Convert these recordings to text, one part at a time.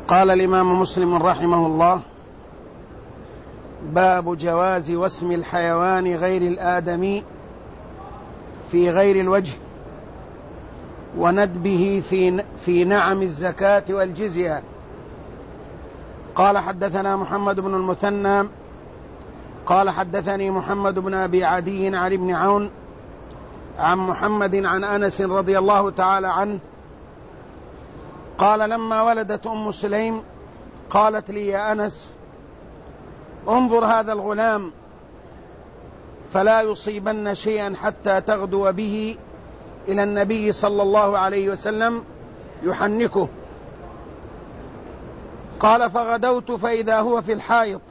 قال الإمام مسلم رحمه الله: باب جواز وسم الحيوان غير الآدمي في غير الوجه وندبه في نعم الزكاة والجزية. قال: حدثنا محمد بن المثنى قال: حدثني محمد بن أبي عدي عن ابن عون عن محمد عن أنس رضي الله تعالى عنه قال: لما ولدت أم سليم قالت لي: يا أنس، انظر هذا الغلام فلا يصيبن شيئا حتى تغدو به إلى النبي صلى الله عليه وسلم يحنكه. قال: فغدوت فإذا هو في الحائط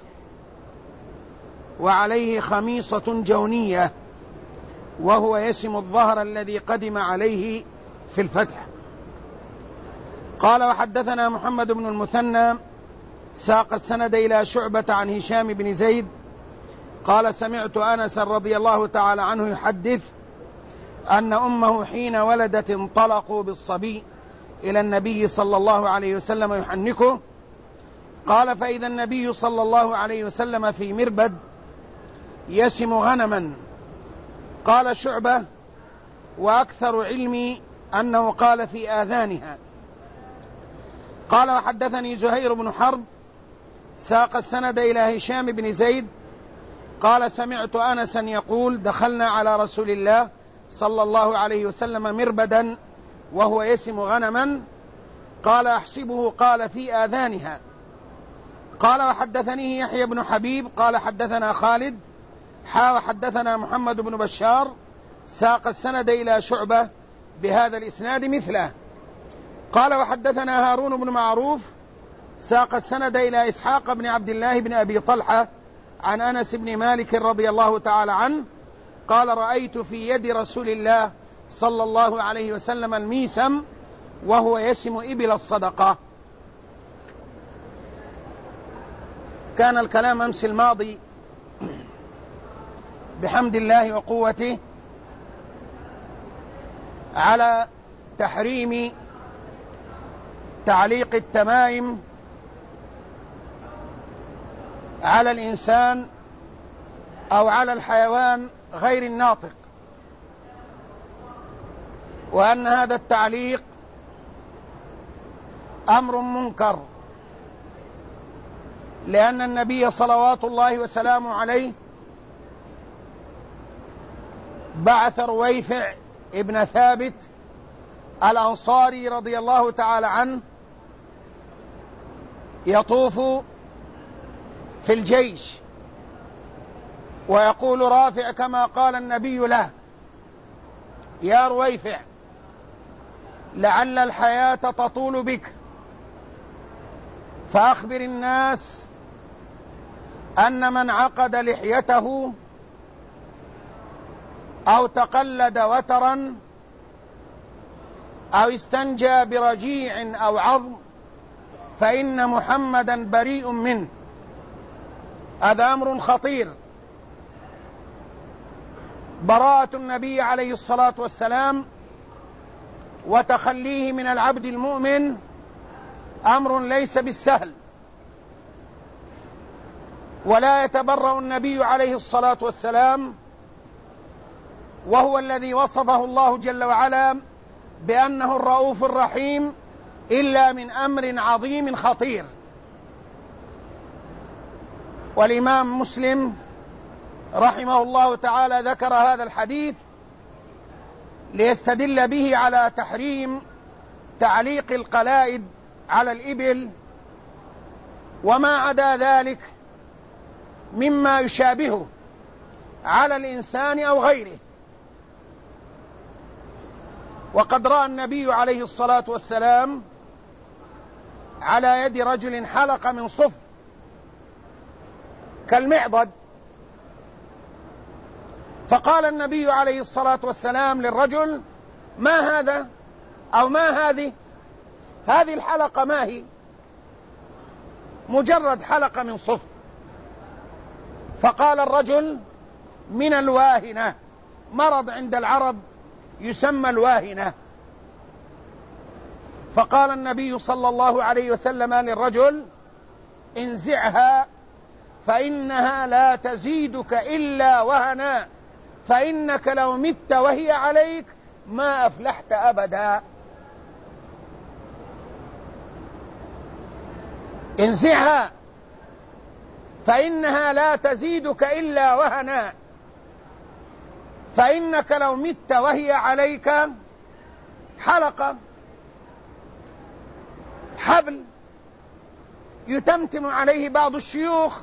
وعليه خميصة جونية وهو يسم الظهر الذي قدم عليه في الفتح. قال: وحدثنا محمد بن المثنى ساق السند إلى شعبة عن هشام بن زيد قال: سمعت أنس رضي الله تعالى عنه يحدث أن أمه حين ولدت انطلقوا بالصبي إلى النبي صلى الله عليه وسلم يحنكه. قال: فإذا النبي صلى الله عليه وسلم في مربد يسم غنما. قال شعبة: وأكثر علمي أنه قال في آذانها. قال: وحدثني زهير بن حرب ساق السند إلى هشام بن زيد قال: سمعت أنسا يقول: دخلنا على رسول الله صلى الله عليه وسلم مربدا وهو يسم غنما. قال: أحسبه قال في آذانها. قال: وحدثني يحيى بن حبيب قال: حدثنا خالد وحدثنا محمد بن بشار ساق السند إلى شعبة بهذا الإسناد مثله. قال: وحدثنا هارون بن معروف ساق السند إلى إسحاق بن عبد الله بن أبي طلحة عن أنس بن مالك رضي الله تعالى عنه قال: رأيت في يد رسول الله صلى الله عليه وسلم الميسم وهو يسم إبل الصدقة. كان الكلام أمس الماضي بحمد الله وقوته على تحريم تعليق التمائم على الإنسان أو على الحيوان غير الناطق، وأن هذا التعليق أمر منكر، لأن النبي صلوات الله وسلامه عليه بعث رويفع ابن ثابت الأنصاري رضي الله تعالى عنه يطوف في الجيش ويقول رافع كما قال النبي له: يا رويفع، لعل الحياة تطول بك، فأخبر الناس أن من عقد لحيته أو تقلد وترا أو استنجى برجيع أو عظم فإن محمدا بريء منه. هذا أمر خطير. براءة النبي عليه الصلاة والسلام وتخليه من العبد المؤمن أمر ليس بالسهل، ولا يتبرأ النبي عليه الصلاة والسلام وهو الذي وصفه الله جل وعلا بأنه الرؤوف الرحيم إلا من أمر عظيم خطير. والإمام مسلم رحمه الله تعالى ذكر هذا الحديث ليستدل به على تحريم تعليق القلائد على الإبل وما عدا ذلك مما يشابهه على الإنسان أو غيره. وقد رأى النبي عليه الصلاة والسلام على يد رجل حلقة من صفر كالمعضد، فقال النبي عليه الصلاة والسلام للرجل: ما هذا أو ما هذه الحلقة ما هي؟ مجرد حلقة من صفر. فقال الرجل: من الواهنة، مرض عند العرب يسمى الواهنة. فقال النبي صلى الله عليه وسلم للرجل: انزعها فإنها لا تزيدك إلا وهنا، فإنك لو مت وهي عليك ما أفلحت أبدا. انزعها فإنها لا تزيدك إلا وهنا، فإنك لو مت وهي عليك حلقة، حبل يتمتم عليه بعض الشيوخ،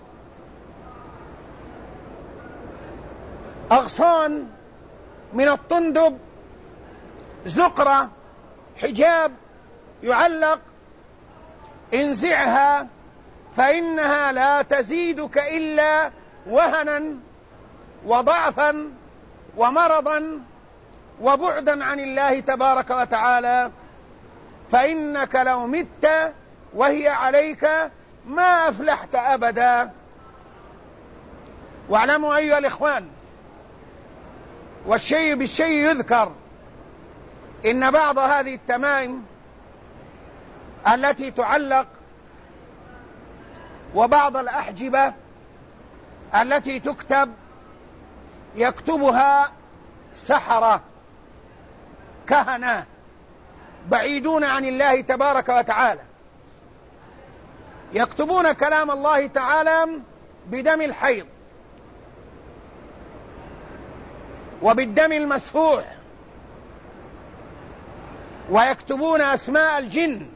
أغصان من الطندب، زقرة، حجاب يعلق. انزعها فإنها لا تزيدك إلا وهنا وضعفا ومرضا وبعدا عن الله تبارك وتعالى، فإنك لو مت وهي عليك ما أفلحت أبدا. واعلموا أيها الإخوان، والشيء بالشيء يذكر، إن بعض هذه التمائم التي تعلق وبعض الأحجبة التي تكتب يكتبها سحرة كهنة بعيدون عن الله تبارك وتعالى، يكتبون كلام الله تعالى بدم الحيض وبالدم المسفوح، ويكتبون أسماء الجن.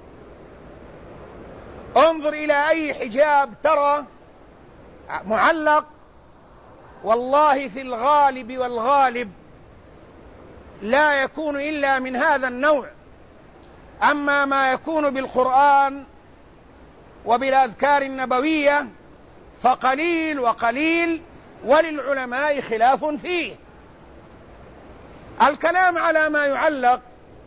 انظر إلى أي حجاب ترى معلق، والله في الغالب والغالب لا يكون إلا من هذا النوع. أما ما يكون بالقرآن وبالأذكار النبوية فقليل وقليل، وللعلماء خلاف فيه. الكلام على ما يعلق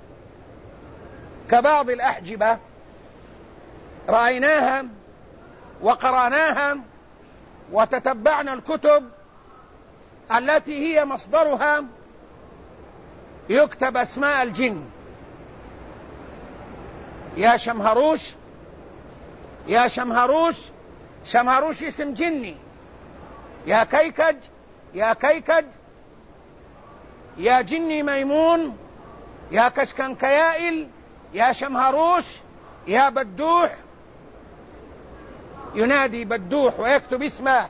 كبعض الأحجبة رأيناها وقرأناها وتتبعنا الكتب التي هي مصدرها يكتب أسماء الجن: يا شمهروش، يا شمهروش، شمهروش اسم جني، يا كيكج، يا كيكج، يا جني ميمون، يا كشكنكيائل، يا شمهروش، يا بدوح. ينادي بدوح ويكتب اسمه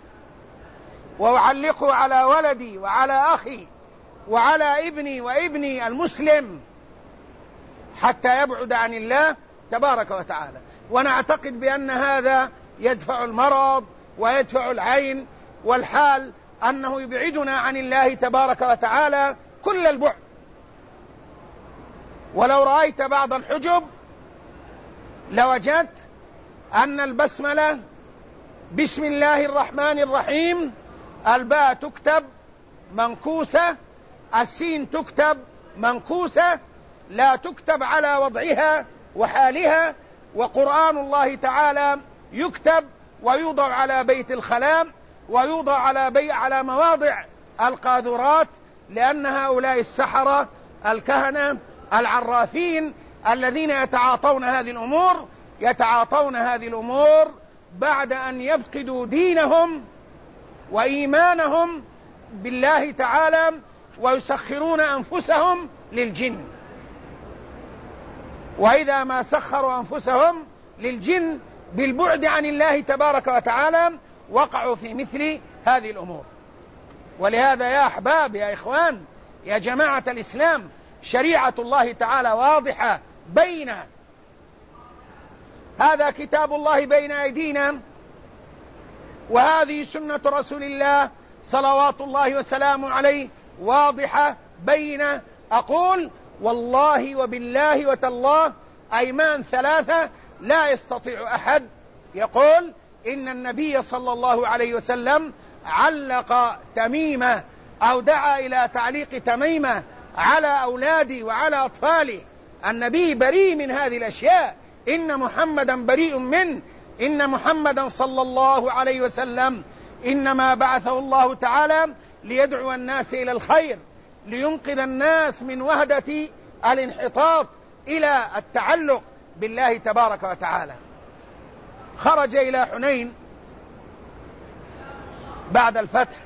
وأعلقه على ولدي وعلى أخي وعلى ابني وابني المسلم حتى يبعد عن الله تبارك وتعالى. ونعتقد بأن هذا يدفع المرض ويدفع العين، والحال أنه يبعدنا عن الله تبارك وتعالى كل البعد. ولو رأيت بعض الحجب لوجدت أن البسملة بسم الله الرحمن الرحيم الباء تكتب منكوسة، السين تكتب منكوسة، لا تكتب على وضعها وحالها. وقرآن الله تعالى يكتب ويوضع على بيت الخلاء ويوضع على مواضع القاذورات، لأن هؤلاء السحرة الكهنة العرافين الذين يتعاطون هذه الأمور بعد أن يفقدوا دينهم وإيمانهم بالله تعالى، ويسخرون أنفسهم للجن. وإذا ما سخروا أنفسهم للجن بالبعد عن الله تبارك وتعالى وقعوا في مثل هذه الأمور. ولهذا يا أحباب، يا إخوان، يا جماعة الإسلام، شريعة الله تعالى واضحة بينة. هذا كتاب الله بين أيدينا، وهذه سنة رسول الله صلوات الله وسلامه عليه واضحة بينة. أقول والله وبالله وتالله أيمان ثلاثة لا يستطيع أحد يقول إن النبي صلى الله عليه وسلم علق تميمة أو دعا إلى تعليق تميمة على أولادي وعلى أطفالي. النبي بريء من هذه الأشياء، إن محمدا بريء منه. إن محمدا صلى الله عليه وسلم إنما بعثه الله تعالى ليدعو الناس إلى الخير، لينقذ الناس من وهدة الانحطاط إلى التعلق بالله تبارك وتعالى. خرج إلى حنين بعد الفتح،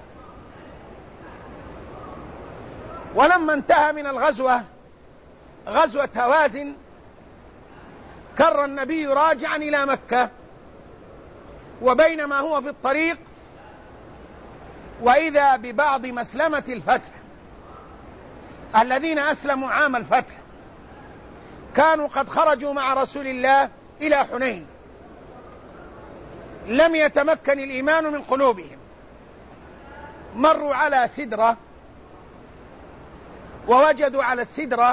ولما انتهى من الغزوة، غزوة هوازن، كر النبي راجعا إلى مكة، وبينما هو في الطريق وإذا ببعض مسلمة الفتح الذين أسلموا عام الفتح، كانوا قد خرجوا مع رسول الله إلى حنين، لم يتمكن الإيمان من قلوبهم. مروا على سدرة، ووجدوا على السدرة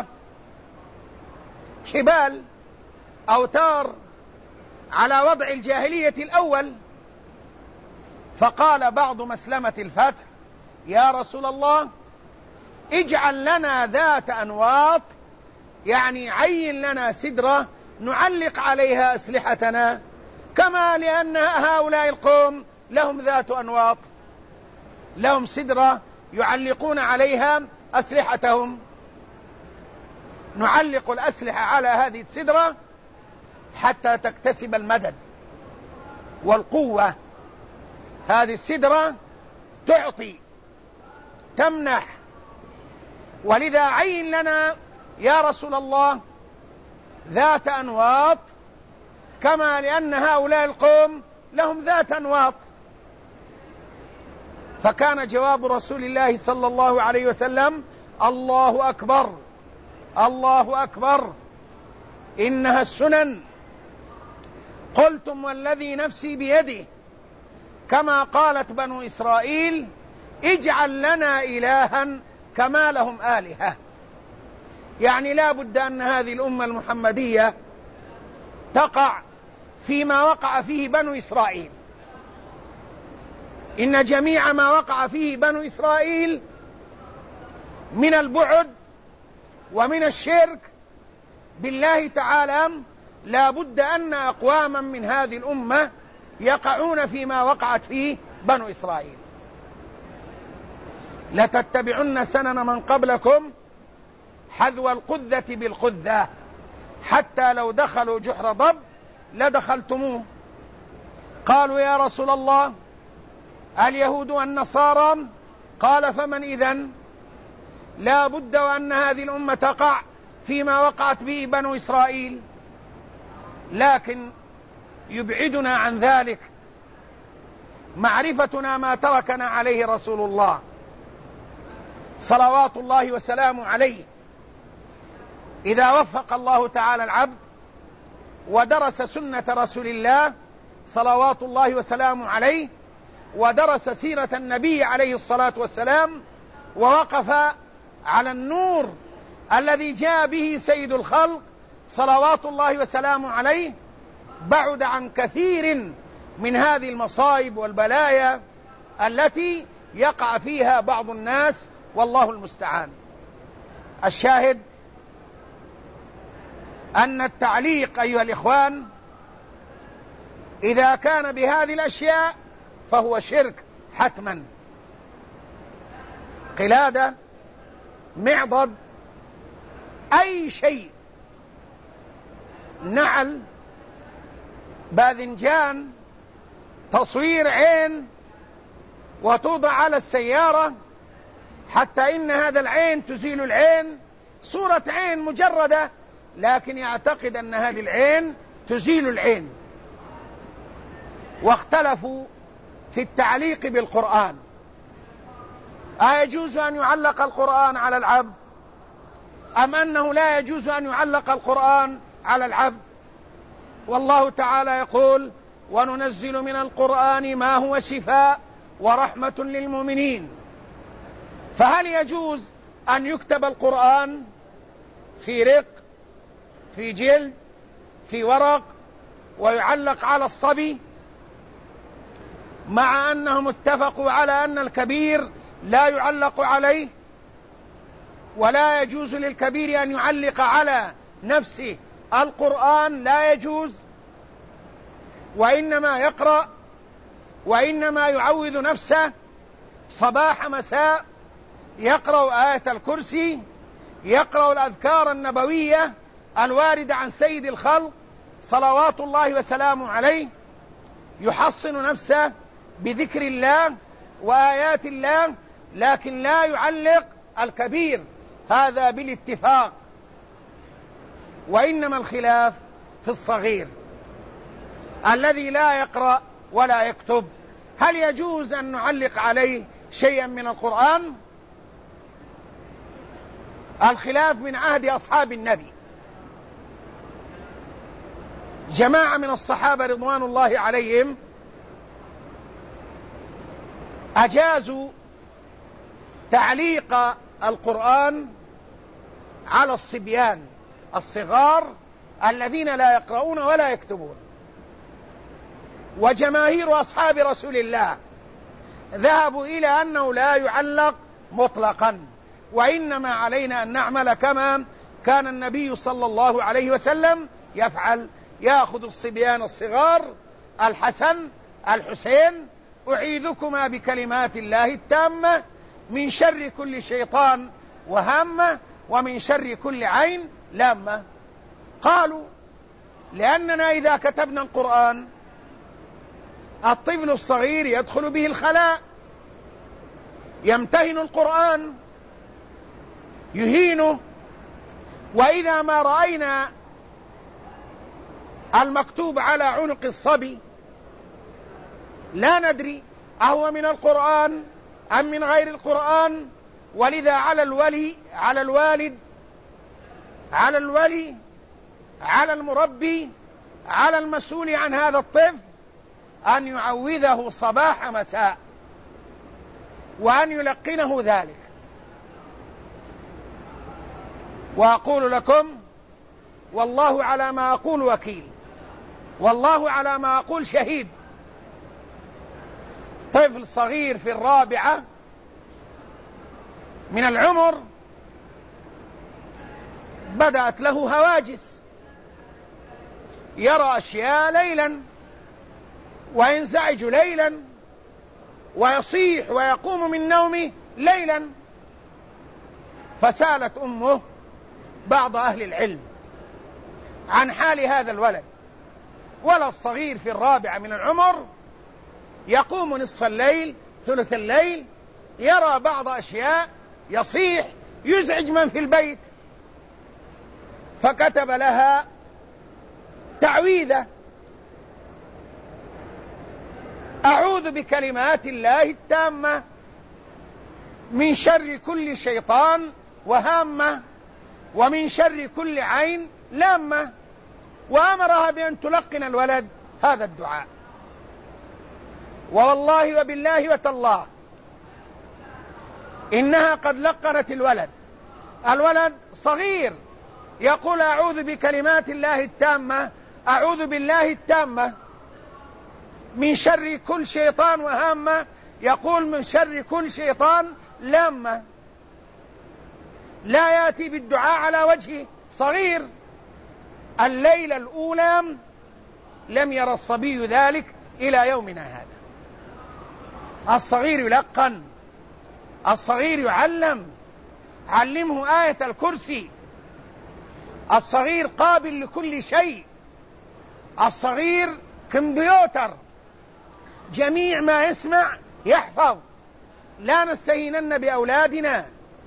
حبال أوتار على وضع الجاهلية الأول، فقال بعض مسلمة الفتح: يا رسول الله، اجعل لنا ذات أنواط، يعني عين لنا سدرة نعلق عليها أسلحتنا، كما لأن هؤلاء القوم لهم ذات أنواط، لهم سدرة يعلقون عليها أسلحتهم. نعلق الأسلحة على هذه السدرة حتى تكتسب المدد والقوة. هذه السدرة تعطي، تمنح، ولذا عين لنا يا رسول الله ذات أنواط، كما لأن هؤلاء القوم لهم ذات أنواط. فكان جواب رسول الله صلى الله عليه وسلم: الله أكبر، الله أكبر، إنها السنن. قلتم والذي نفسي بيده، كما قالت بنو إسرائيل: اجعل لنا إلها كما لهم آلهة. يعني لا بد أن هذه الأمة المحمدية تقع فيما وقع فيه بنو إسرائيل. إن جميع ما وقع فيه بنو إسرائيل من البعد ومن الشرك بالله تعالى، لا بد أن أقواما من هذه الأمة يقعون فيما وقعت فيه بنو إسرائيل. لتتبعن سنن من قبلكم حذو القذة بالقذة، حتى لو دخلوا جحر ضب لدخلتموه. قالوا: يا رسول الله، اليهود والنصارى؟ قال: فمن إذن؟ لا بد وأن هذه الأمة تقع فيما وقعت به بنو إسرائيل، لكن يبعدنا عن ذلك معرفتنا ما تركنا عليه رسول الله صلوات الله وسلامه عليه. إذا وفق الله تعالى العبد ودرس سنة رسول الله صلوات الله وسلامه عليه، ودرس سيرة النبي عليه الصلاة والسلام، ووقف على النور الذي جاء به سيد الخلق صلوات الله وسلامه عليه، بعد عن كثير من هذه المصائب والبلايا التي يقع فيها بعض الناس، والله المستعان. الشاهد أن التعليق أيها الإخوان إذا كان بهذه الأشياء فهو شرك حتما. قلادة، معضد، أي شيء، نعل، باذنجان، تصوير عين وتوضع على السيارة، حتى إن هذا العين تزيل العين، صورة عين مجردة، لكن يعتقد أن هذه العين تزيل العين. واختلفوا في التعليق بالقرآن: أيجوز أن يعلق القرآن على العبد، أم أنه لا يجوز أن يعلق القرآن على العبد؟ والله تعالى يقول: وننزل من القرآن ما هو شفاء ورحمة للمؤمنين. فهل يجوز أن يكتب القرآن في رق، في جلد، في ورق، ويعلق على الصبي، مع أنهم اتفقوا على أن الكبير لا يعلق عليه، ولا يجوز للكبير أن يعلق على نفسه القرآن، لا يجوز، وإنما يقرأ، وإنما يعوذ نفسه صباح مساء، يقرأ آية الكرسي، يقرأ الأذكار النبوية الواردة عن سيد الخلق صلوات الله وسلامه عليه يحصن نفسه بذكر الله وآيات الله، لكن لا يعلق الكبير، هذا بالاتفاق. وإنما الخلاف في الصغير الذي لا يقرأ ولا يكتب، هل يجوز أن نعلق عليه شيئا من القرآن؟ الخلاف من عهد أصحاب النبي، جماعة من الصحابة رضوان الله عليهم أجازوا تعليق القرآن على الصبيان الصغار الذين لا يقرؤون ولا يكتبون. وجماهير أصحاب رسول الله ذهبوا إلى أنه لا يعلق مطلقا، وإنما علينا أن نعمل كما كان النبي صلى الله عليه وسلم يفعل، يأخذ الصبيان الصغار الحسن الحسين: أعيذكما بكلمات الله التامة من شر كل شيطان وهامة ومن شر كل عين لامة. قالوا لأننا إذا كتبنا القرآن الطفل الصغير يدخل به الخلاء، يمتهن القرآن، يهينه، وإذا ما رأينا المكتوب على عنق الصبي لا ندري أهو من القرآن أم من غير القرآن. ولذا على الوالد على المربي على المسؤول عن هذا الطفل أن يعوذه صباح مساء وأن يلقنه ذلك. وأقول لكم والله على ما أقول وكيل، والله على ما أقول شهيد. طفل صغير في الرابعة من العمر بدأت له هواجس، يرى أشياء ليلا وينزعج ليلا ويصيح ويقوم من نومه ليلا. فسألت أمه بعض أهل العلم عن حال هذا الولد. ولد صغير في الرابعة من العمر يقوم نصف الليل ثلث الليل، يرى بعض أشياء، يصيح، يزعج من في البيت. فكتب لها تعويذة: أعوذ بكلمات الله التامة من شر كل شيطان وهامة ومن شر كل عين لامة. وأمرها بأن تلقن الولد هذا الدعاء. والله وبالله وتالله إنها قد لقنت الولد صغير يقول: أعوذ بكلمات الله التامة، أعوذ بالله التامة من شر كل شيطان وهامة، يقول من شر كل شيطان لامة. لا يأتي بالدعاء على وجهه، صغير. الليلة الأولى لم يرى الصبي ذلك إلى يومنا هذا. الصغير يلقن، الصغير يعلم، علمه آية الكرسي. الصغير قابل لكل شيء، الصغير كمبيوتر، جميع ما يسمع يحفظ. لا نستهينن بأولادنا،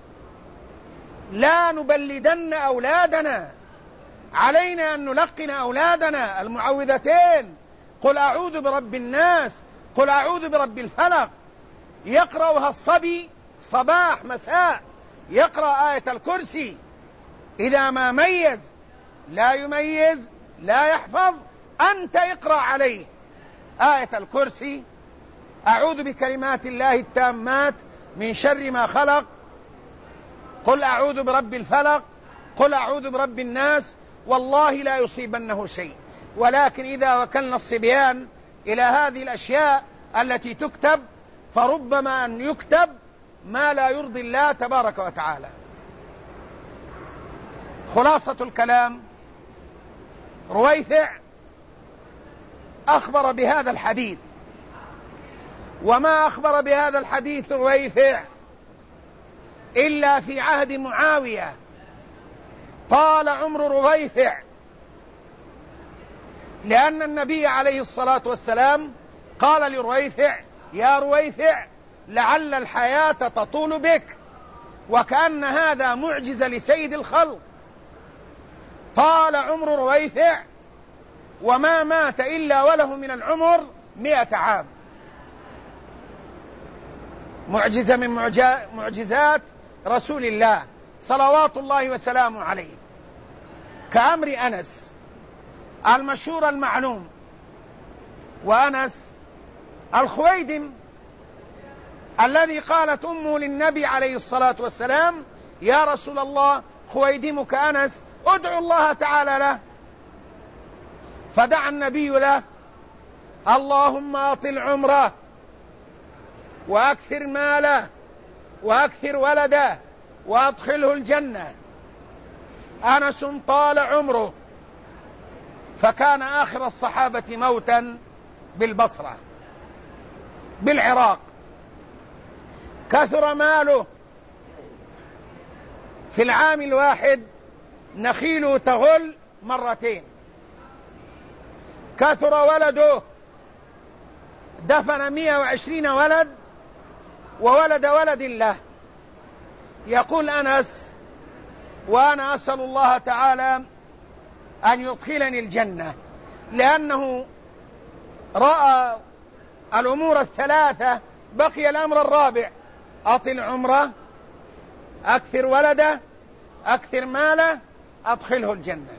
لا نبلدن أولادنا، علينا أن نلقن أولادنا المعوذتين: قل أعوذ برب الناس، قل أعوذ برب الفلق. يقرأها الصبي صباح مساء، يقرأ آية الكرسي. إذا ما ميز لا يميز لا يحفظ، أنت اقرأ عليه آية الكرسي: أعوذ بكلمات الله التامات من شر ما خلق، قل أعوذ برب الفلق، قل أعوذ برب الناس. والله لا يصيبنه شيء. ولكن إذا وكلنا الصبيان إلى هذه الأشياء التي تكتب فربما أن يكتب ما لا يرضي الله تبارك وتعالى. خلاصة الكلام: رويثع أخبر بهذا الحديث، وما أخبر بهذا الحديث رويثع إلا في عهد معاوية طال عمر رويفع، لأن النبي عليه الصلاة والسلام قال لرويفع: يا رويفع لعل الحياة تطول بك، وكأن هذا معجزة لسيد الخلق. طال عمر رويفع وما مات إلا وله من العمر 100 عام. معجزة من معجزات رسول الله صلوات الله وسلامه عليه، كأمر أنس المشهور المعلوم. وأنس الخويدم الذي قالت أمه للنبي عليه الصلاة والسلام: يا رسول الله خويدمك أنس ادعو الله تعالى له. فدعا النبي له: اللهم أطل عمره وأكثر ماله وأكثر ولده وأدخله الجنة. أنس طال عمره، فكان آخر الصحابة موتا بالبصرة بالعراق. كثر ماله، في العام الواحد نخيله تغل مرتين. كثر ولده، دفن 120 ولد وولد ولد له. يقول أنس: وأنا أسأل الله تعالى أن يدخلني الجنة، لأنه رأى الأمور الثلاثة، بقي الأمر الرابع: أطل عمره، أكثر ولده، أكثر ماله، أدخله الجنة.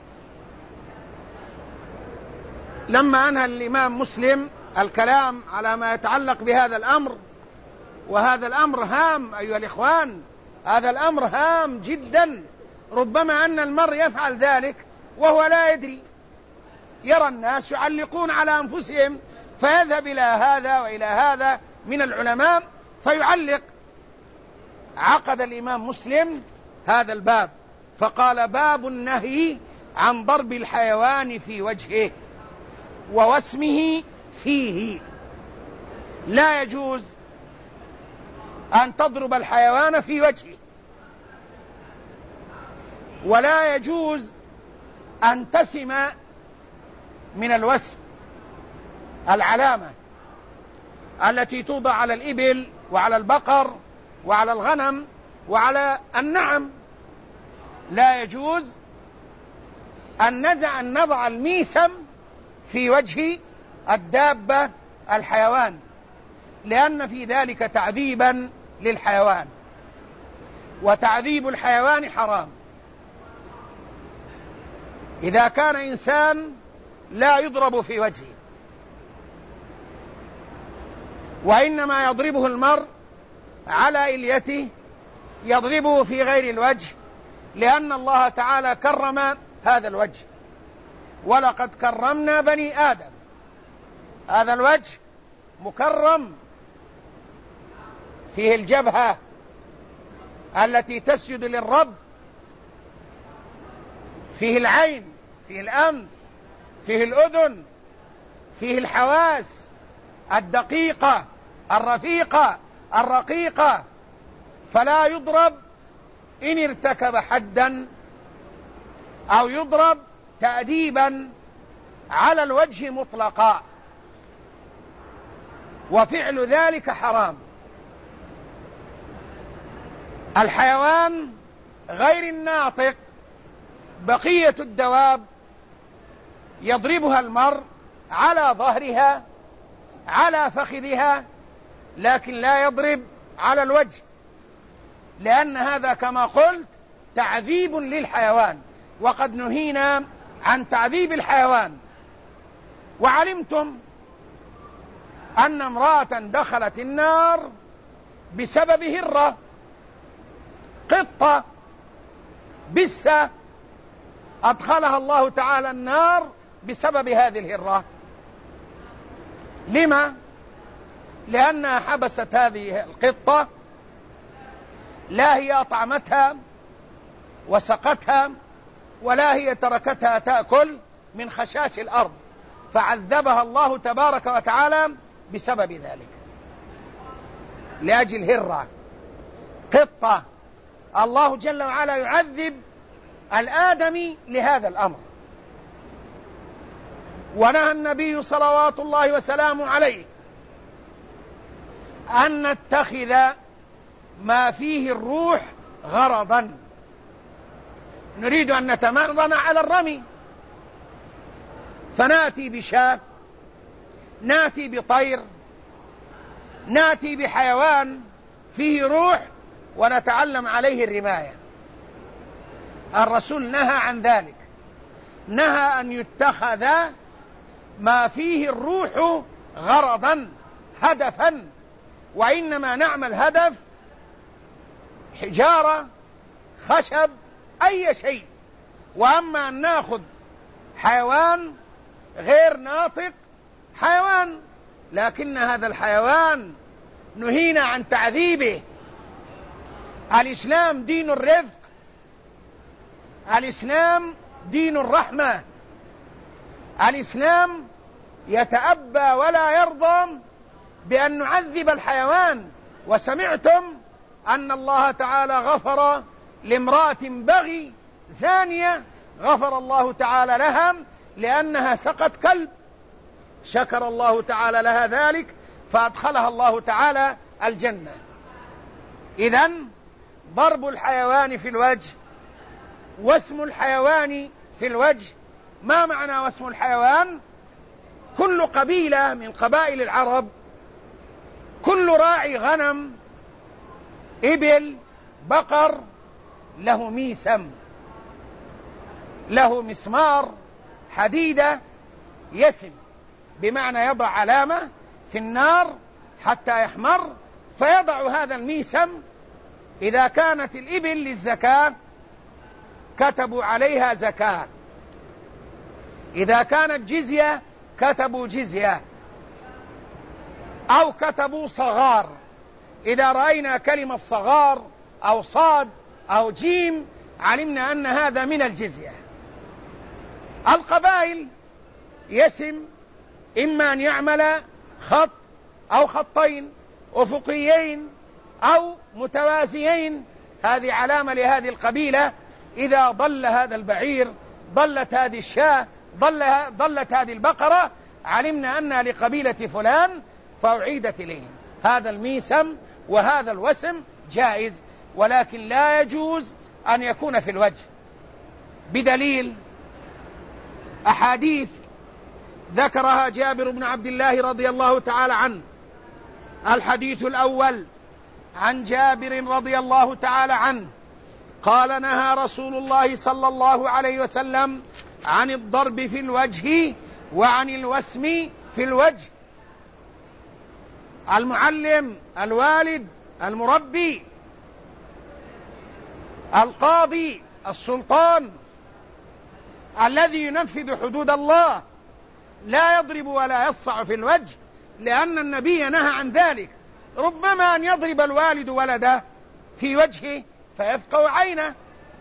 لما أنهى الإمام مسلم الكلام على ما يتعلق بهذا الأمر، وهذا الأمر هام أيها الإخوان، هذا الأمر هام جدا، ربما أن المرء يفعل ذلك وهو لا يدري، يرى الناس يعلقون على أنفسهم فيذهب إلى هذا وإلى هذا من العلماء فيعلق. عقد الإمام مسلم هذا الباب فقال: باب النهي عن ضرب الحيوان في وجهه ووسمه فيه. لا يجوز أن تضرب الحيوان في وجهه، ولا يجوز أن تسم من الوسم العلامة التي توضع على الإبل وعلى البقر وعلى الغنم وعلى النعم. لا يجوز أن نضع الميسم في وجه الدابة الحيوان، لأن في ذلك تعذيبا للحيوان، وتعذيب الحيوان حرام. إذا كان إنسان لا يضرب في وجهه، وإنما يضربه المرء على إليته، يضربه في غير الوجه، لأن الله تعالى كرم هذا الوجه: ولقد كرمنا بني آدم. هذا الوجه مكرم، فيه الجبهة التي تسجد للرب، فيه العين، فيه الأنف، فيه الأذن، فيه الحواس الدقيقة الرفيقة الرقيقة، فلا يضرب إن ارتكب حدا أو يضرب تأديبا على الوجه مطلقا، وفعل ذلك حرام. الحيوان غير الناطق، بقية الدواب يضربها المرء على ظهرها على فخذها، لكن لا يضرب على الوجه، لأن هذا كما قلت تعذيب للحيوان، وقد نهينا عن تعذيب الحيوان. وعلمتم أن امرأة دخلت النار بسبب هرة، قطة بسة أدخلها الله تعالى النار بسبب هذه الهرة. لما؟ لأنها حبست هذه القطة، لا هي أطعمتها وسقتها، ولا هي تركتها تأكل من خشاش الأرض، فعذبها الله تبارك وتعالى بسبب ذلك، لأجل هرة قطة. الله جل وعلا يعذب الآدمي لهذا الأمر. ونهى النبي صلوات الله وسلامه عليه أن نتخذ ما فيه الروح غرضا. نريد أن نتمرن على الرمي، فنأتي بشاة، نأتي بطير، نأتي بحيوان فيه روح ونتعلم عليه الرماية. الرسول نهى عن ذلك، نهى أن يتخذ ما فيه الروح غرضا هدفا، وإنما نعمل هدف حجارة، خشب، أي شيء. وأما أن نأخذ حيوان غير ناطق، حيوان لكن هذا الحيوان نهينا عن تعذيبه. الإسلام دين الرفق، الإسلام دين الرحمة، الإسلام يتأبى ولا يرضى بأن نعذب الحيوان. وسمعتم أن الله تعالى غفر لامرأة بغي زانية، غفر الله تعالى لها لأنها سقت كلب، شكر الله تعالى لها ذلك فأدخلها الله تعالى الجنة. إذن ضرب الحيوان في الوجه واسم الحيوان في الوجه. ما معنى واسم الحيوان؟ كل قبيلة من قبائل العرب، كل راعي غنم، إبل، بقر، له ميسم، له مسمار، حديدة، يسم، بمعنى يضع علامة في النار حتى يحمر، فيضع هذا الميسم. إذا كانت الإبل للزكاة كتبوا عليها زكاة، إذا كانت جزية كتبوا جزية، أو كتبوا صغار. إذا رأينا كلمة صغار أو صاد أو جيم علمنا أن هذا من الجزية. القبائل يسم إما أن يعمل خط أو خطين أفقيين أو متوازيين، هذه علامة لهذه القبيلة. إذا ضل هذا البعير، ضلت هذه الشاة، ضلت هذه البقرة، علمنا أنها لقبيلة فلان فأعيدت إليهم. هذا الميسم وهذا الوسم جائز، ولكن لا يجوز أن يكون في الوجه، بدليل أحاديث ذكرها جابر بن عبد الله رضي الله تعالى عنه. الحديث الأول عن جابر رضي الله تعالى عنه قال: نهى رسول الله صلى الله عليه وسلم عن الضرب في الوجه وعن الوسم في الوجه. المعلم، الوالد، المربي، القاضي، السلطان الذي ينفذ حدود الله لا يضرب ولا يصفع في الوجه، لأن النبي نهى عن ذلك. ربما أن يضرب الوالد ولده في وجهه فيفقع عينه،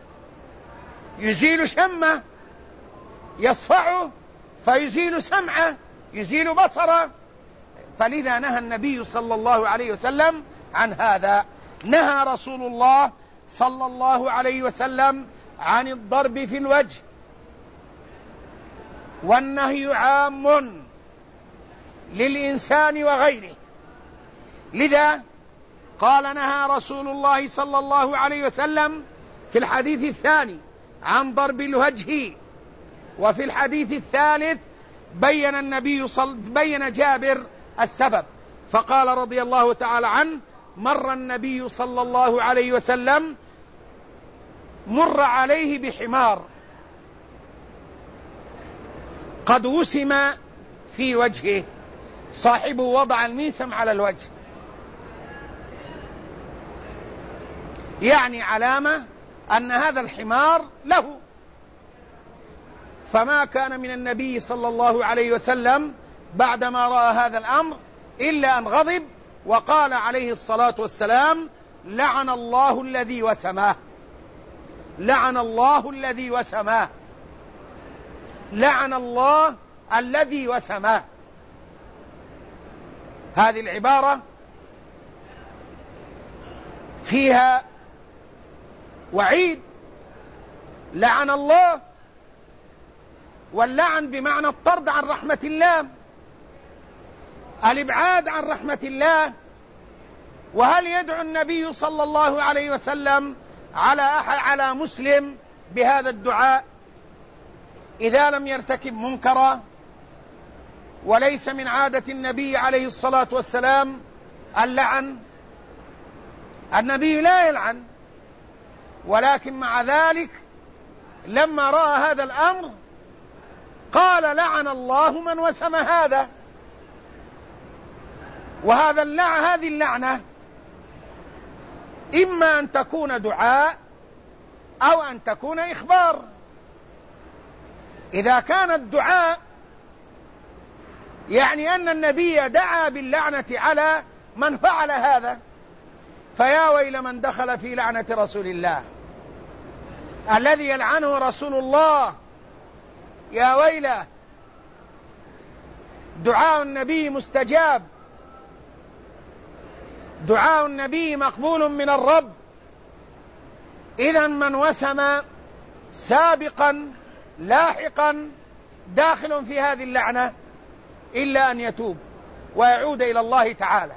يزيل شمه، يصفعه فيزيل سمعه، يزيل بصره. فلذا نهى النبي صلى الله عليه وسلم عن هذا. نهى رسول الله صلى الله عليه وسلم عن الضرب في الوجه، والنهي عام للإنسان وغيره. لذا قال: نهى رسول الله صلى الله عليه وسلم في الحديث الثاني عن ضرب الوجه. وفي الحديث الثالث بين جابر السبب، فقال رضي الله تعالى عنه: مر النبي صلى الله عليه وسلم، مر عليه بحمار قد وسم في وجهه. صاحبه وضع الميسم على الوجه، يعني علامة أن هذا الحمار له. فما كان من النبي صلى الله عليه وسلم بعدما رأى هذا الأمر إلا أن غضب وقال عليه الصلاة والسلام: لعن الله الذي وسماه، لعن الله الذي وسماه، لعن الله الذي وسماه. هذه العبارة فيها وعيد لعن الله، واللعن بمعنى الطرد عن رحمة الله، الإبعاد عن رحمة الله. وهل يدعو النبي صلى الله عليه وسلم على مسلم بهذا الدعاء إذا لم يرتكب منكرا؟ وليس من عادة النبي عليه الصلاة والسلام اللعن، النبي لا يلعن، ولكن مع ذلك لما رأى هذا الأمر قال لعن الله من وسم هذا. وهذه اللعنة إما أن تكون دعاء أو أن تكون إخبار. إذا كان الدعاء يعني أن النبي دعا باللعنة على من فعل هذا، فيا ويل من دخل في لعنة رسول الله الذي يلعنه رسول الله، يا ويله. دعاء النبي مستجاب، دعاء النبي مقبول من الرب. إذن من وسم سابقا لاحقا داخل في هذه اللعنة إلا أن يتوب ويعود إلى الله تعالى،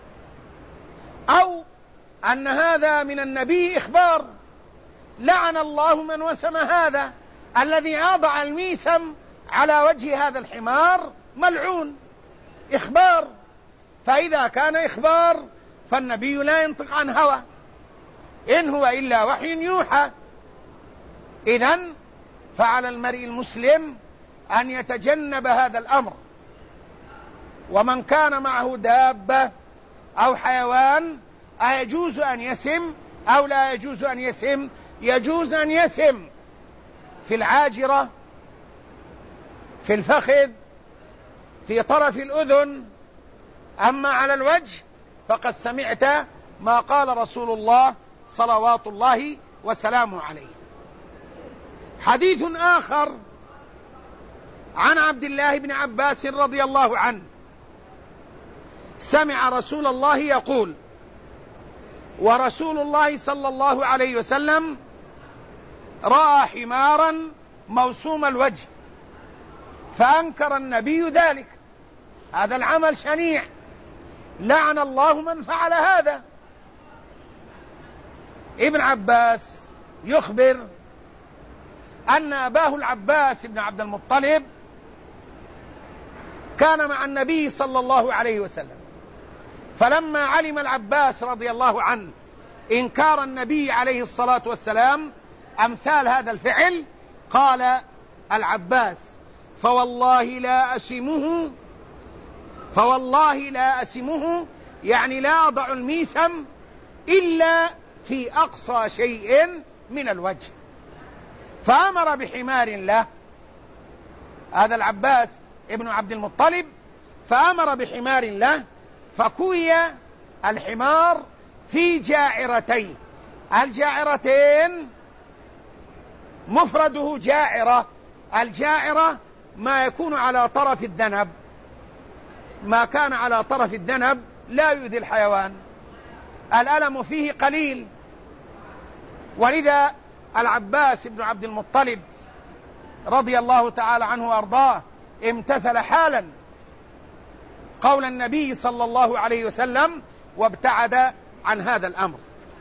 أو أن هذا من النبي إخبار، لعن الله من وسم هذا، الذي أضع الميسم على وجه هذا الحمار ملعون، إخبار. فإذا كان إخبار فالنبي لا ينطق عن هوى، إن هو إلا وحي يوحى. إذن فعلى المرء المسلم أن يتجنب هذا الأمر. ومن كان معه دابة أو حيوان أيجوز أن يسم أو لا يجوز أن يسم؟ يجوز أن يسم في العاجرة، في الفخذ، في طرف الأذن. أما على الوجه فقد سمعت ما قال رسول الله صلوات الله وسلامه عليه. حديث آخر عن عبد الله بن عباس رضي الله عنه، سمع رسول الله يقول: ورسول الله صلى الله عليه وسلم رأى حمارا موسوم الوجه فأنكر النبي ذلك. هذا العمل شنيع، لعن الله من فعل هذا. ابن عباس يخبر أن أباه العباس بن عبد المطلب كان مع النبي صلى الله عليه وسلم، فلما علم العباس رضي الله عنه إنكار النبي عليه الصلاة والسلام أمثال هذا الفعل، قال العباس: فوالله لا أسمه، يعني لا أضع الميسم إلا في أقصى شيء من الوجه. فأمر بحمار له، هذا العباس ابن عبد المطلب، فأمر بحمار له، فكوي الحمار في جاعرتين. الجاعرتين مفرده جاعرة، الجاعرة ما يكون على طرف الذنب، ما كان على طرف الذنب لا يؤذي الحيوان، الألم فيه قليل. ولذا العباس بن عبد المطلب رضي الله تعالى عنه وأرضاه امتثل حالا قول النبي صلى الله عليه وسلم وابتعد عن هذا الأمر.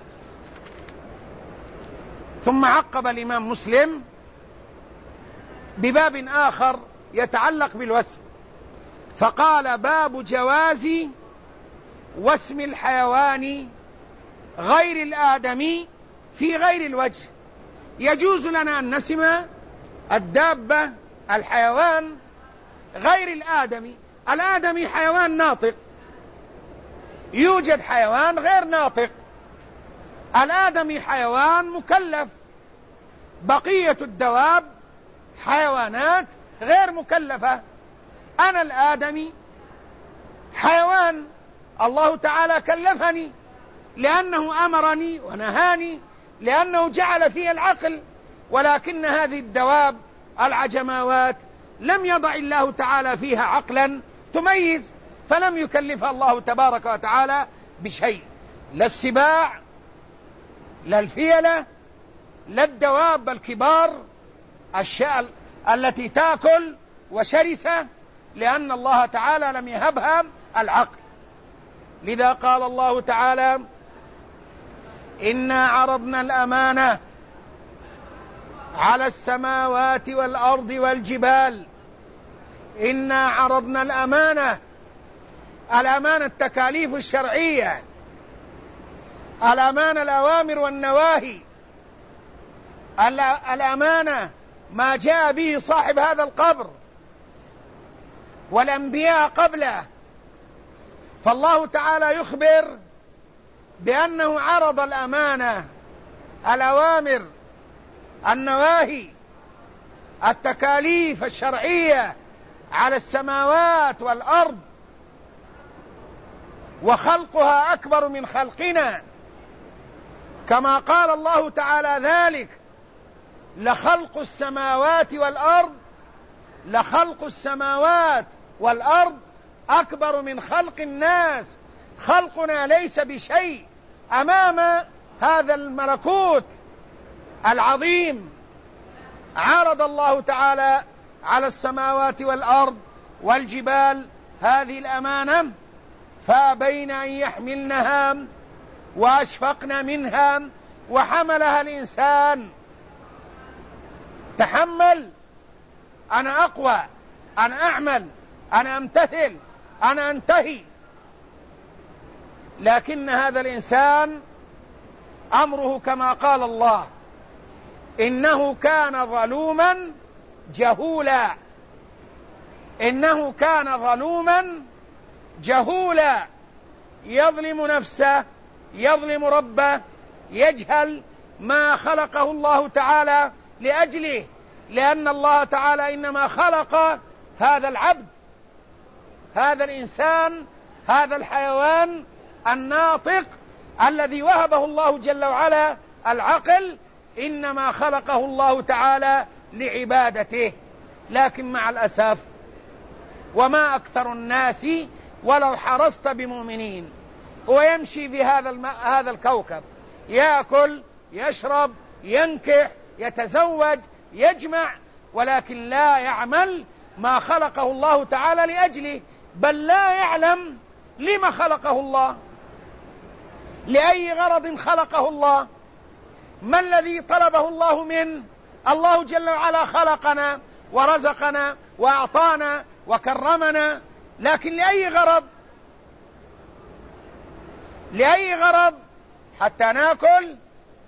ثم عقب الإمام مسلم بباب آخر يتعلق بالوسم، فقال: باب جواز وسم الحيوان غير الآدمي في غير الوجه. يجوز لنا أن نسم الدابة، الحيوان، غير الآدمي. الآدمي حيوان ناطق، يوجد حيوان غير ناطق. الآدمي حيوان مكلف، بقية الدواب حيوانات غير مكلفة. أنا الآدمي حيوان الله تعالى كلفني لأنه أمرني ونهاني، لأنه جعل فيه العقل. ولكن هذه الدواب العجماوات لم يضع الله تعالى فيها عقلا تميز، فلم يكلفها الله تبارك وتعالى بشيء، لا السباع، لا الفيلة، لا الدواب الكبار التي تأكل وشرسة، لأن الله تعالى لم يهبها العقل. لذا قال الله تعالى: إنا عرضنا الأمانة على السماوات والأرض والجبال. إنا عرضنا الأمانة، الأمانة التكاليف الشرعية، الأمانة الأوامر والنواهي، الأمانة ما جاء به صاحب هذا القبر والأنبياء قبله. فالله تعالى يخبر بأنه عرض الأمانة، الأوامر، النواهي، التكاليف الشرعية على السماوات والأرض، وخلقها أكبر من خلقنا، كما قال الله تعالى ذلك: لخلق السماوات والأرض أكبر من خلق الناس. خلقنا ليس بشيء أمام هذا الملكوت العظيم. عرض الله تعالى على السماوات والأرض والجبال هذه الأمانة، فأبين أن يحملنها وأشفقن منها وحملها الإنسان. تحمل، أنا أقوى، أنا أعمل، أنا أمتثل، أنا أنتهي. لكن هذا الإنسان أمره كما قال الله: إنه كان ظلوما جهولا. إنه كان ظلوما جهولا، يظلم نفسه، يظلم ربه، يجهل ما خلقه الله تعالى لأجله، لأن الله تعالى إنما خلق هذا العبد، هذا الإنسان، هذا الحيوان الناطق الذي وهبه الله جل وعلا العقل، إنما خلقه الله تعالى لعبادته. لكن مع الأسف، وما أكثر الناس ولو حرصت بمؤمنين. هو يمشي في هذا الكوكب، يأكل، يشرب، ينكح، يتزوج، يجمع، ولكن لا يعمل ما خلقه الله تعالى لأجله، بل لا يعلم لما خلقه الله، لأي غرض خلقه الله، ما الذي طلبه الله منه. الله جل وعلا خلقنا ورزقنا وأعطانا وكرمنا، لكن لأي غرض؟ لأي غرض؟ حتى نأكل،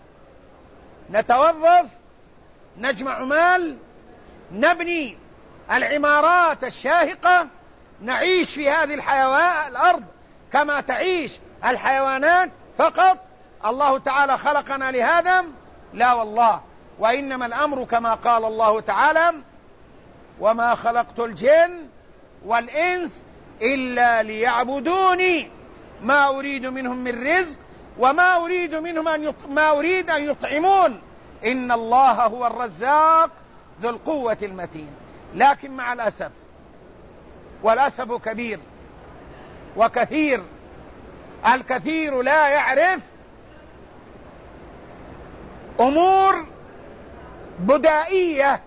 نتوظف، نجمع مال، نبني العمارات الشاهقة، نعيش في هذه الأرض كما تعيش الحيوانات فقط. الله تعالى خلقنا لهذا؟ لا والله. وإنما الأمر كما قال الله تعالى: وما خلقت الجن والإنس إلا ليعبدوني ما أريد منهم من رزق وما أريد منهم ما أريد أن يطعمون إن الله هو الرزاق ذو القوة المتين. لكن مع الأسف، والأسف كبير وكثير، الكثير لا يعرف أمور بدائية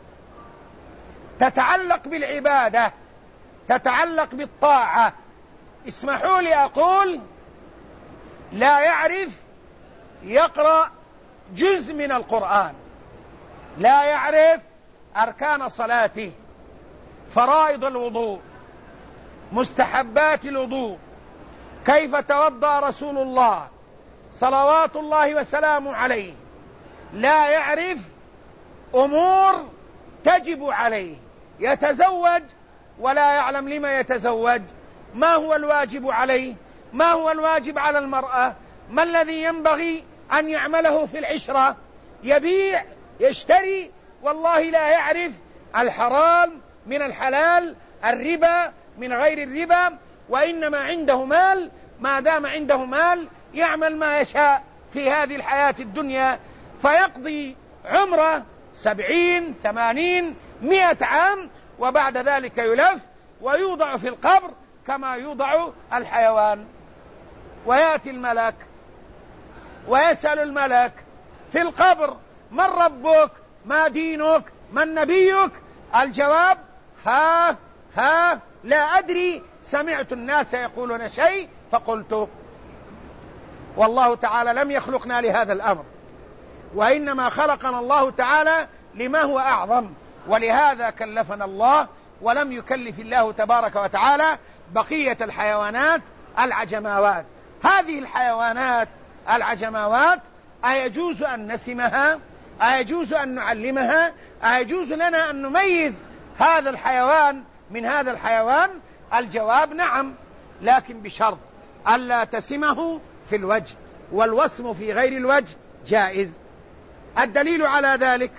تتعلق بالعبادة، تتعلق بالطاعة. اسمحوا لي أقول: لا يعرف يقرأ جزء من القرآن، لا يعرف أركان صلاته، فرائض الوضوء، مستحبات الوضوء، كيف توضأ رسول الله صلوات الله وسلامه عليه، لا يعرف أمور تجب عليه. يتزوج ولا يعلم لما يتزوج، ما هو الواجب عليه، ما هو الواجب على المرأة، ما الذي ينبغي أن يعمله في العشرة. يبيع، يشتري، والله لا يعرف الحرام من الحلال، الربا من غير الربا، وإنما عنده مال. ما دام عنده مال يعمل ما يشاء في هذه الحياة الدنيا، فيقضي عمره 70 80 100 عام، وبعد ذلك يلف ويوضع في القبر كما يوضع الحيوان. ويأتي الملك ويسأل الملك في القبر: من ربك؟ ما دينك؟ من نبيك؟ الجواب ها لا أدري، سمعت الناس يقولون شيء فقلت. والله تعالى لم يخلقنا لهذا الأمر، وإنما خلقنا الله تعالى لما هو أعظم، ولهذا كلفنا الله، ولم يكلف الله تبارك وتعالى بقية الحيوانات العجماوات. هذه الحيوانات العجماوات أيجوز أن نسمها؟ أيجوز أن نعلمها؟ أيجوز لنا أن نميز هذا الحيوان من هذا الحيوان؟ الجواب نعم، لكن بشرط ألا تسمه في الوجه، والوسم في غير الوجه جائز. الدليل على ذلك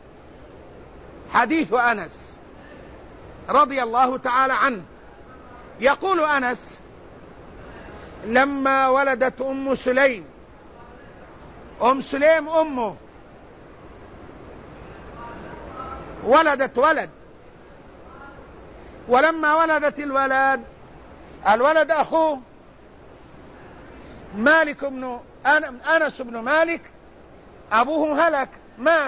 حديث أنس رضي الله تعالى عنه، يقول أنس: لما ولدت أم سليم أمه ولدت ولد، ولما ولدت الولد أخوه مالك بن أنس بن مالك، أبوه هلك مات،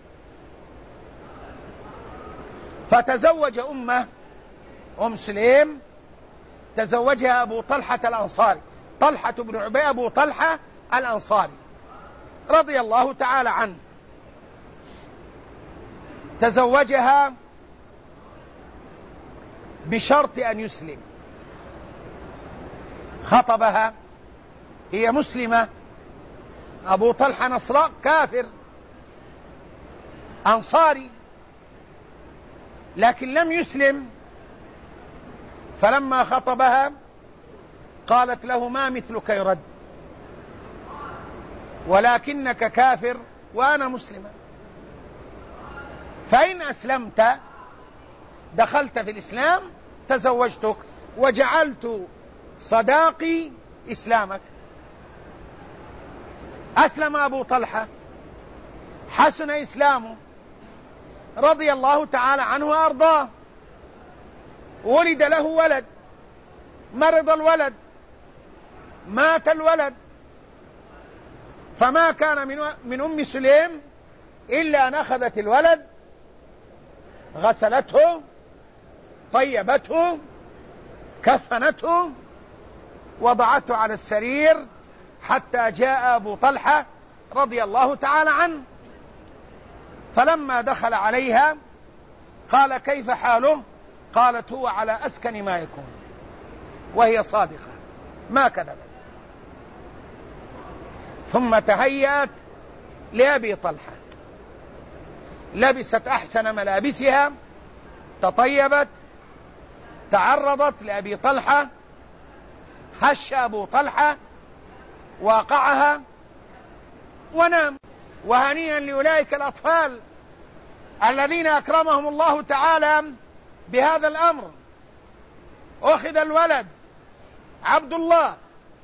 فتزوج أم سليم تزوجها أبو طلحة الأنصاري، طلحة بن عبيد أبو طلحة الأنصاري رضي الله تعالى عنه. تزوجها بشرط أن يسلم، خطبها، هي مسلمة، أبو طلحة نصراء كافر أنصاري، لكن لم يسلم. فلما خطبها قالت له: ما مثلك يرد، ولكنك كافر وأنا مسلمة، فإن أسلمت دخلت في الإسلام تزوجتك، وجعلت صداقي إسلامك. أسلم أبو طلحة، حسن إسلامه رضي الله تعالى عنه وأرضاه، ولد له ولد، مرض الولد، مات الولد، فما كان من أم سليم إلا أن أخذت الولد، غسلته، طيبته، كفنته، وضعته على السرير حتى جاء أبو طلحة رضي الله تعالى عنه. فلما دخل عليها قال: كيف حاله؟ قالت: هو على أسكن ما يكون، وهي صادقة ما كذبت. ثم تهيأت لأبي طلحة، لبست أحسن ملابسها، تطيبت، تعرضت لأبي طلحة، هش أبو طلحة، واقعها ونام. وهنيئا لأولئك الأطفال الذين أكرمهم الله تعالى بهذا الأمر. أخذ الولد عبد الله،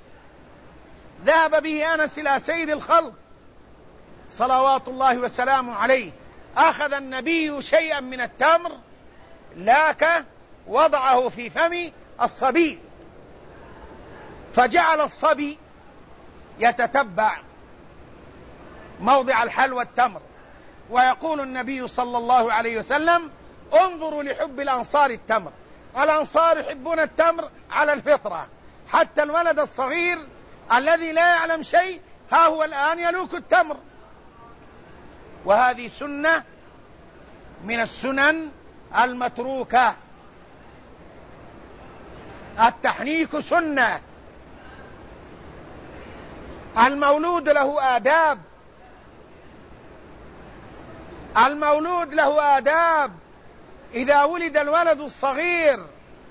ذهب به أنس إلى سيد الخلق صلوات الله وسلامه عليه، أخذ النبي شيئا من التمر، لاك وضعه في فم الصبي، فجعل الصبي يتتبع موضع الحلوى التمر، ويقول النبي صلى الله عليه وسلم: انظروا لحب الأنصار التمر، الأنصار يحبون التمر على الفطرة، حتى الولد الصغير الذي لا يعلم شيء ها هو الآن يلوك التمر. وهذه سنة من السنن المتروكة. التحنيك سنة، المولود له آداب، المولود له آداب. إذا ولد الولد الصغير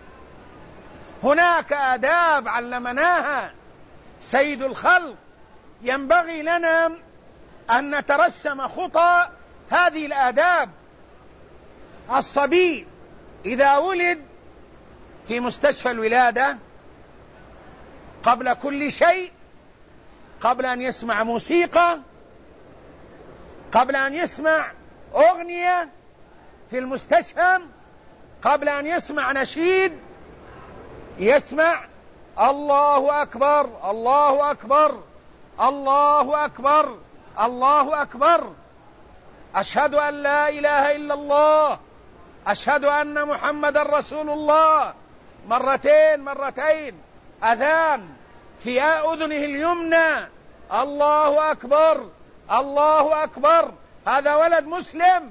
هناك آداب علمناها سيد الخلق، ينبغي لنا أن نترسم خطى هذه الآداب. الصبي إذا ولد في مستشفى الولادة، قبل كل شيء، قبل أن يسمع موسيقى، قبل أن يسمع أغنية في المستشفى، قبل أن يسمع نشيد، يسمع: الله أكبر، الله أكبر، الله أكبر، الله أكبر، أشهد أن لا إله إلا الله، أشهد أن محمد رسول الله، مرتين أذان في أذنه اليمنى، الله أكبر الله أكبر. هذا ولد مسلم،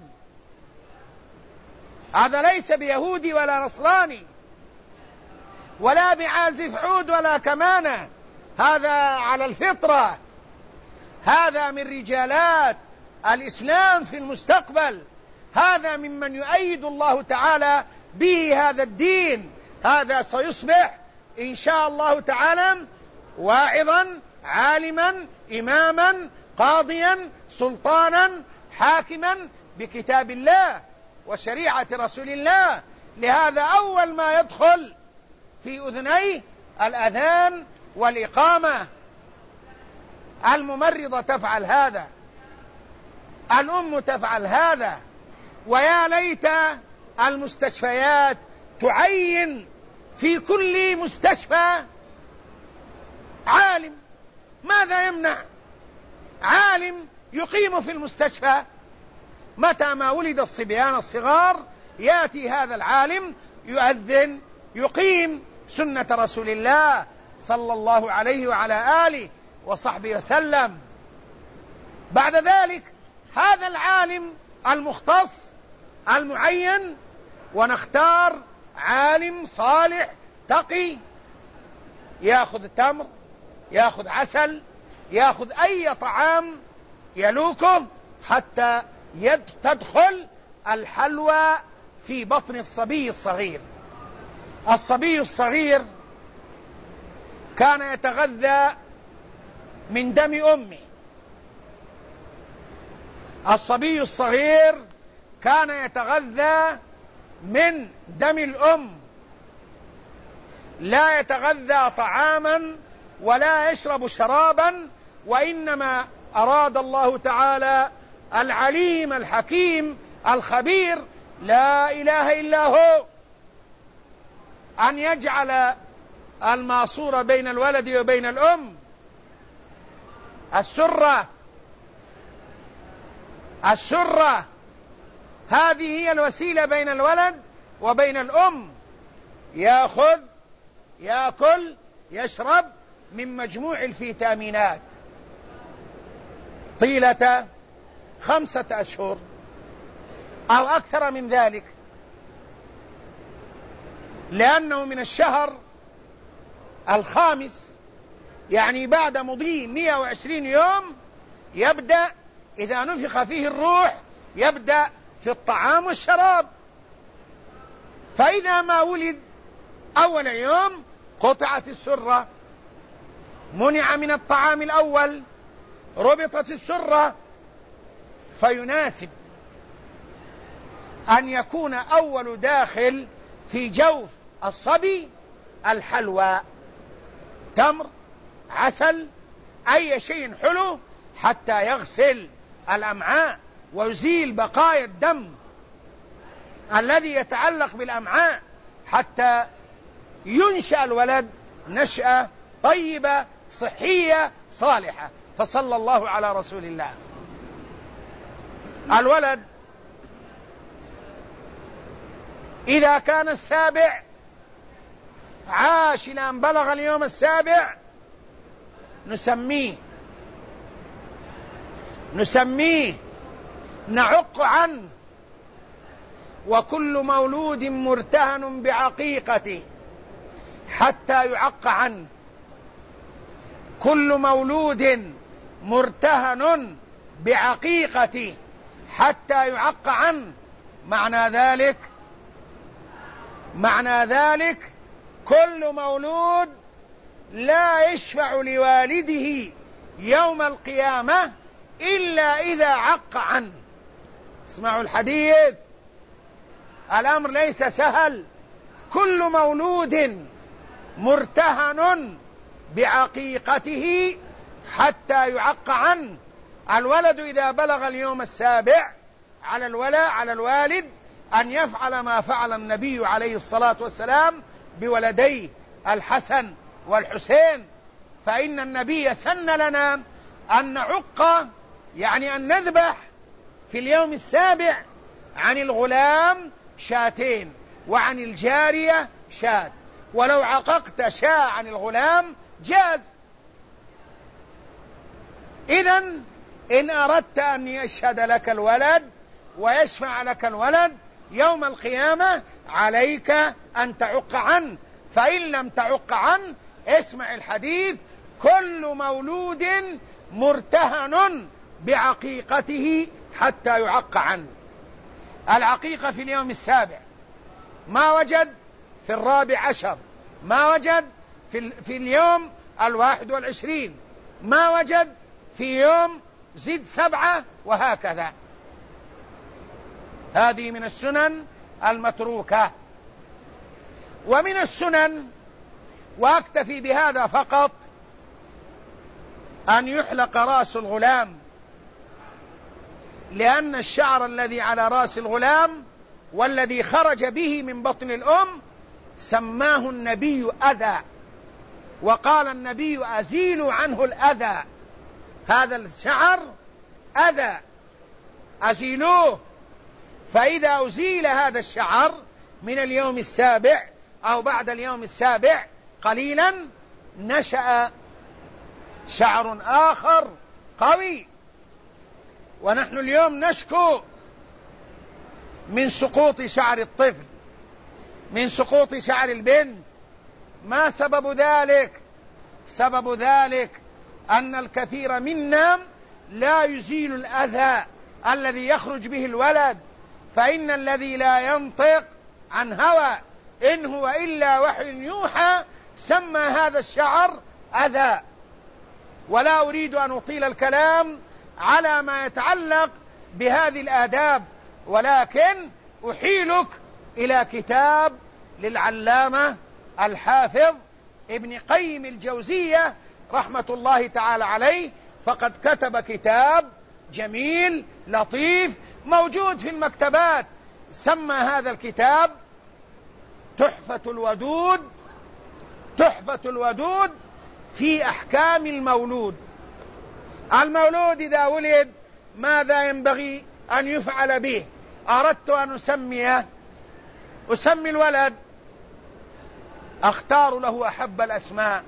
هذا ليس بيهودي ولا نصراني ولا بعازف عود ولا كمانة، هذا على الفطرة، هذا من رجالات الإسلام في المستقبل، هذا ممن يؤيد الله تعالى به هذا الدين، هذا سيصبح إن شاء الله تعالى واعظا، عالما، إماما، قاضيا، سلطانا، حاكما بكتاب الله وشريعة رسول الله. لهذا أول ما يدخل في أذنيه الأذان والإقامة. الممرضة تفعل هذا، الأم تفعل هذا، ويا ليت المستشفيات تعين في كل مستشفى عالم. ماذا يمنع عالم يقيم في المستشفى؟ متى ما ولد الصبيان الصغار يأتي هذا العالم يؤذن، يقيم سنة رسول الله صلى الله عليه وعلى آله وصحبه وسلم. بعد ذلك هذا العالم المختص المعين، ونختار عالم صالح تقي، يأخذ تمر، يأخذ عسل، يأخذ أي طعام يلوكه حتى تدخل الحلوى في بطن الصبي الصغير. الصبي الصغير كان يتغذى من دم أمه، الصبي الصغير كان يتغذى من دم الأم، لا يتغذى طعاما ولا يشرب شرابا، وإنما أراد الله تعالى العليم الحكيم الخبير لا إله إلا هو أن يجعل الماصور بين الولد وبين الأم. السرة هذه هي الوسيلة بين الولد وبين الأم، يأكل يشرب من مجموع الفيتامينات طيلة 5 أشهر أو أكثر من ذلك، لأنه من الشهر الخامس، يعني بعد مضي 120 يوم يبدأ، إذا نفخ فيه الروح يبدأ في الطعام والشراب. فإذا ما ولد أول يوم قطعت السرة، منع من الطعام الأول، ربطت السرة، فيناسب أن يكون أول داخل في جوف الصبي الحلوى، تمر، عسل، أي شيء حلو حتى يغسل الأمعاء ويزيل بقايا الدم الذي يتعلق بالأمعاء، حتى ينشأ الولد نشأة طيبة صحية صالحة. فصلى الله على رسول الله. الولد إذا كان السابع عاش إلى أن بلغ اليوم السابع نسميه نعق عنه. وكل مولود مرتهن بعقيقته حتى يعق عنه، كل مولود مرتهن بعقيقته حتى يعق عنه. معنى ذلك كل مولود لا يشفع لوالده يوم القيامة إلا إذا عق عنه. اسمعوا الحديث، الأمر ليس سهل. كل مولود مرتهن بعقيقته حتى يعق عنه. الولد إذا بلغ اليوم السابع على الوالد أن يفعل ما فعل النبي عليه الصلاة والسلام بولديه الحسن والحسين، فإن النبي سن لنا أن نعق، يعني أن نذبح في اليوم السابع عن الغلام شاتين وعن الجارية شاة، ولو عققت شاة عن الغلام جاز. إذن إن أردت أن يشهد لك الولد ويشفع لك الولد يوم القيامة عليك أن تعق عنه، فإن لم تعق عنه اسمع الحديث: كل مولود مرتهن بعقيقته حتى يعق عنه. العقيقة في اليوم السابع، ما وجد في 14، ما وجد في اليوم 21، ما وجد في يوم زد 7، وهكذا. هذه من السنن المتروكة. ومن السنن، وأكتفي بهذا فقط، أن يحلق رأس الغلام، لأن الشعر الذي على رأس الغلام والذي خرج به من بطن الأم سماه النبي أذى، وقال النبي: أزيلوا عنه الأذى، هذا الشعر أذى، أزيلوه. فإذا أزيل هذا الشعر من اليوم السابع أو بعد اليوم السابع قليلا نشأ شعر آخر قوي. ونحن اليوم نشكو من سقوط شعر الطفل، من سقوط شعر البنت. ما سبب ذلك؟ سبب ذلك أن الكثير منا لا يزيل الأذى الذي يخرج به الولد، فإن الذي لا ينطق عن هوى إن هو إلا وحي يوحى سمى هذا الشعر أذى. ولا أريد أن أطيل الكلام على ما يتعلق بهذه الآداب، ولكن أحيلك إلى كتاب للعلامة الحافظ ابن قيم الجوزية رحمة الله تعالى عليه، فقد كتب كتاب جميل لطيف موجود في المكتبات، سمى هذا الكتاب تحفة الودود، تحفة الودود في أحكام المولود. المولود إذا ولد ماذا ينبغي أن يفعل به؟ أردت أن أسمي الولد، أختار له أحب الأسماء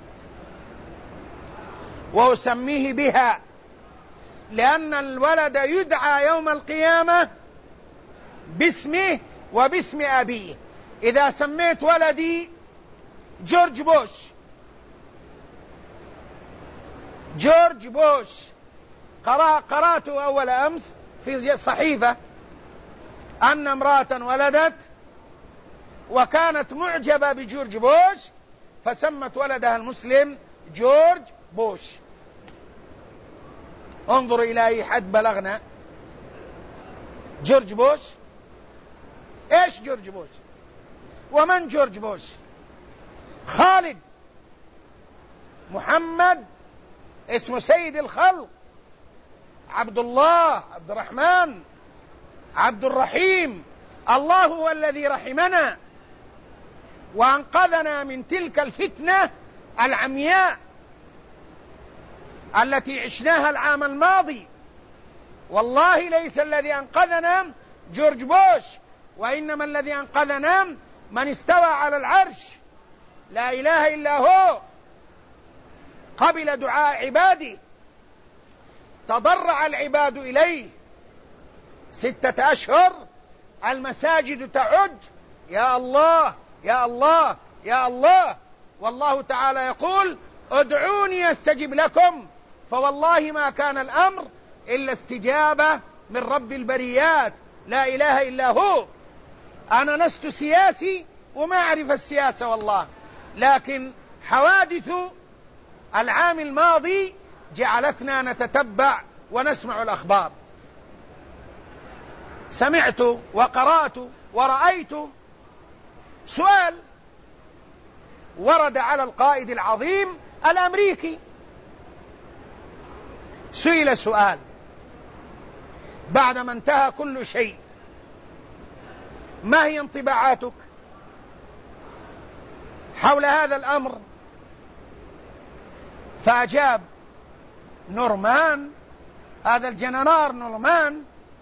وأسميه بها، لأن الولد يدعى يوم القيامة باسمه وباسم أبيه. إذا سميت ولدي جورج بوش، جورج بوش، قرأت أول أمس في صحيفة أن امرأة ولدت وكانت معجبة بجورج بوش فسمت ولدها المسلم جورج بوش. انظر إلى أي حد بلغنا. جورج بوش، إيش جورج بوش؟ ومن جورج بوش؟ خالد محمد اسمه سيد الخلق، عبد الله، عبد الرحمن، عبد الرحيم. الله هو الذي رحمنا وأنقذنا من تلك الفتنة العمياء التي عشناها العام الماضي. والله ليس الذي أنقذنا جورج بوش، وإنما الذي أنقذنا من استوى على العرش، لا إله إلا هو، قبل دعاء عباده، تضرع العباد إليه 6 أشهر المساجد تعج: يا الله يا الله يا الله. والله تعالى يقول: ادعوني استجب لكم. فوالله ما كان الأمر إلا استجابة من رب البريات، لا إله إلا هو. أنا لست سياسي وما أعرف السياسة والله، لكن حوادث العام الماضي جعلتنا نتتبع ونسمع الأخبار. سمعت وقرأت ورأيت سؤال ورد على القائد العظيم الأمريكي، سئل سؤال بعدما انتهى كل شيء: ما هي انطباعاتك حول هذا الأمر؟ فأجاب نورمان، هذا الجنرال نورمان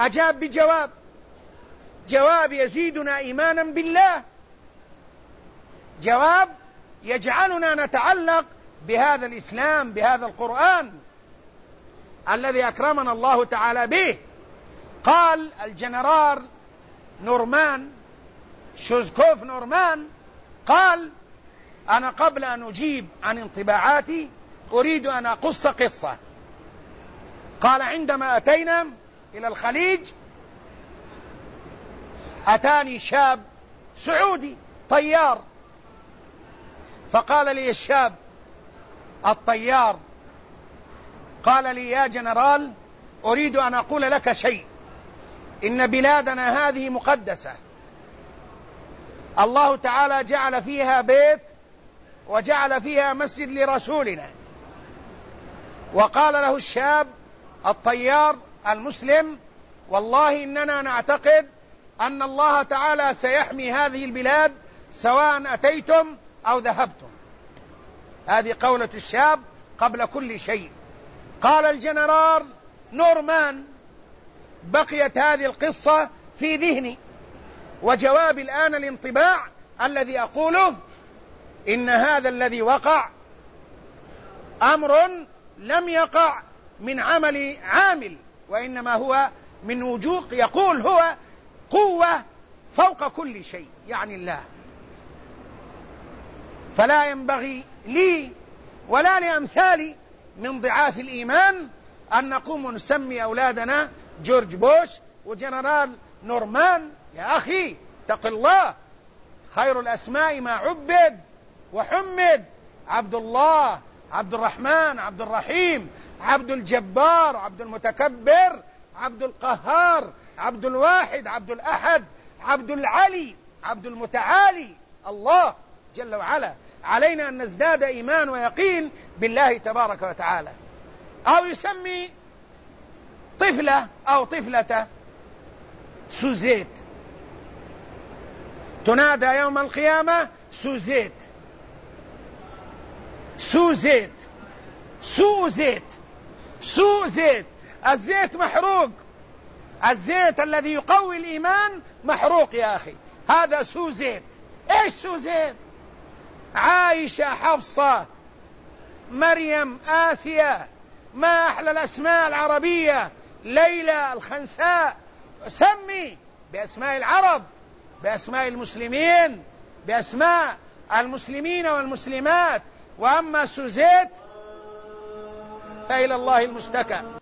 أجاب بجواب، جواب يزيدنا إيمانا بالله، جواب يجعلنا نتعلق بهذا الإسلام، بهذا القرآن الذي أكرمنا الله تعالى به. قال الجنرال نورمان شوزكوف نورمان، قال: أنا قبل أن أجيب عن انطباعاتي أريد أن أقص قصة. قال: عندما أتينا إلى الخليج أتاني شاب سعودي طيار، فقال لي الشاب الطيار، قال لي: يا جنرال، أريد أن أقول لك شيء، إن بلادنا هذه مقدسة، الله تعالى جعل فيها بيت وجعل فيها مسجد لرسولنا. وقال له الشاب الطيار المسلم: والله إننا نعتقد أن الله تعالى سيحمي هذه البلاد سواء أتيتم أو ذهبتم. هذه قولة الشاب قبل كل شيء. قال الجنرال نورمان: بقيت هذه القصة في ذهني، وجواب الآن الانطباع الذي أقوله إن هذا الذي وقع أمر لم يقع من عمل عامل، وإنما هو من وجوه، يقول هو قوة فوق كل شيء، يعني الله. فلا ينبغي لي ولا لأمثالي من ضعاف الإيمان أن نقوم ونسمي أولادنا جورج بوش وجنرال نورمان. يا أخي اتق الله، خير الأسماء ما عبد وحمد: عبد الله، عبد الرحمن، عبد الرحيم، عبد الجبار، عبد المتكبر، عبد القهار، عبد الواحد، عبد الأحد، عبد العلي، عبد المتعالي، الله جل وعلا. علينا أن نزداد إيمان ويقين بالله تبارك وتعالى. أو يسمي طفلة أو طفلة سوزيت، تنادى يوم القيامة سوزيت، سوزيت، سوزيت، سوزيت. الزيت محروق، الزيت الذي يقوي الإيمان محروق يا أخي، هذا سوزيت. إيش سوزيت؟ عائشة، حفصة، مريم، آسيا، ما أحلى الأسماء العربية، ليلى، الخنساء. سمي بأسماء العرب، بأسماء المسلمين، بأسماء المسلمين والمسلمات. وأما سوزيت فإلى الله المشتكى.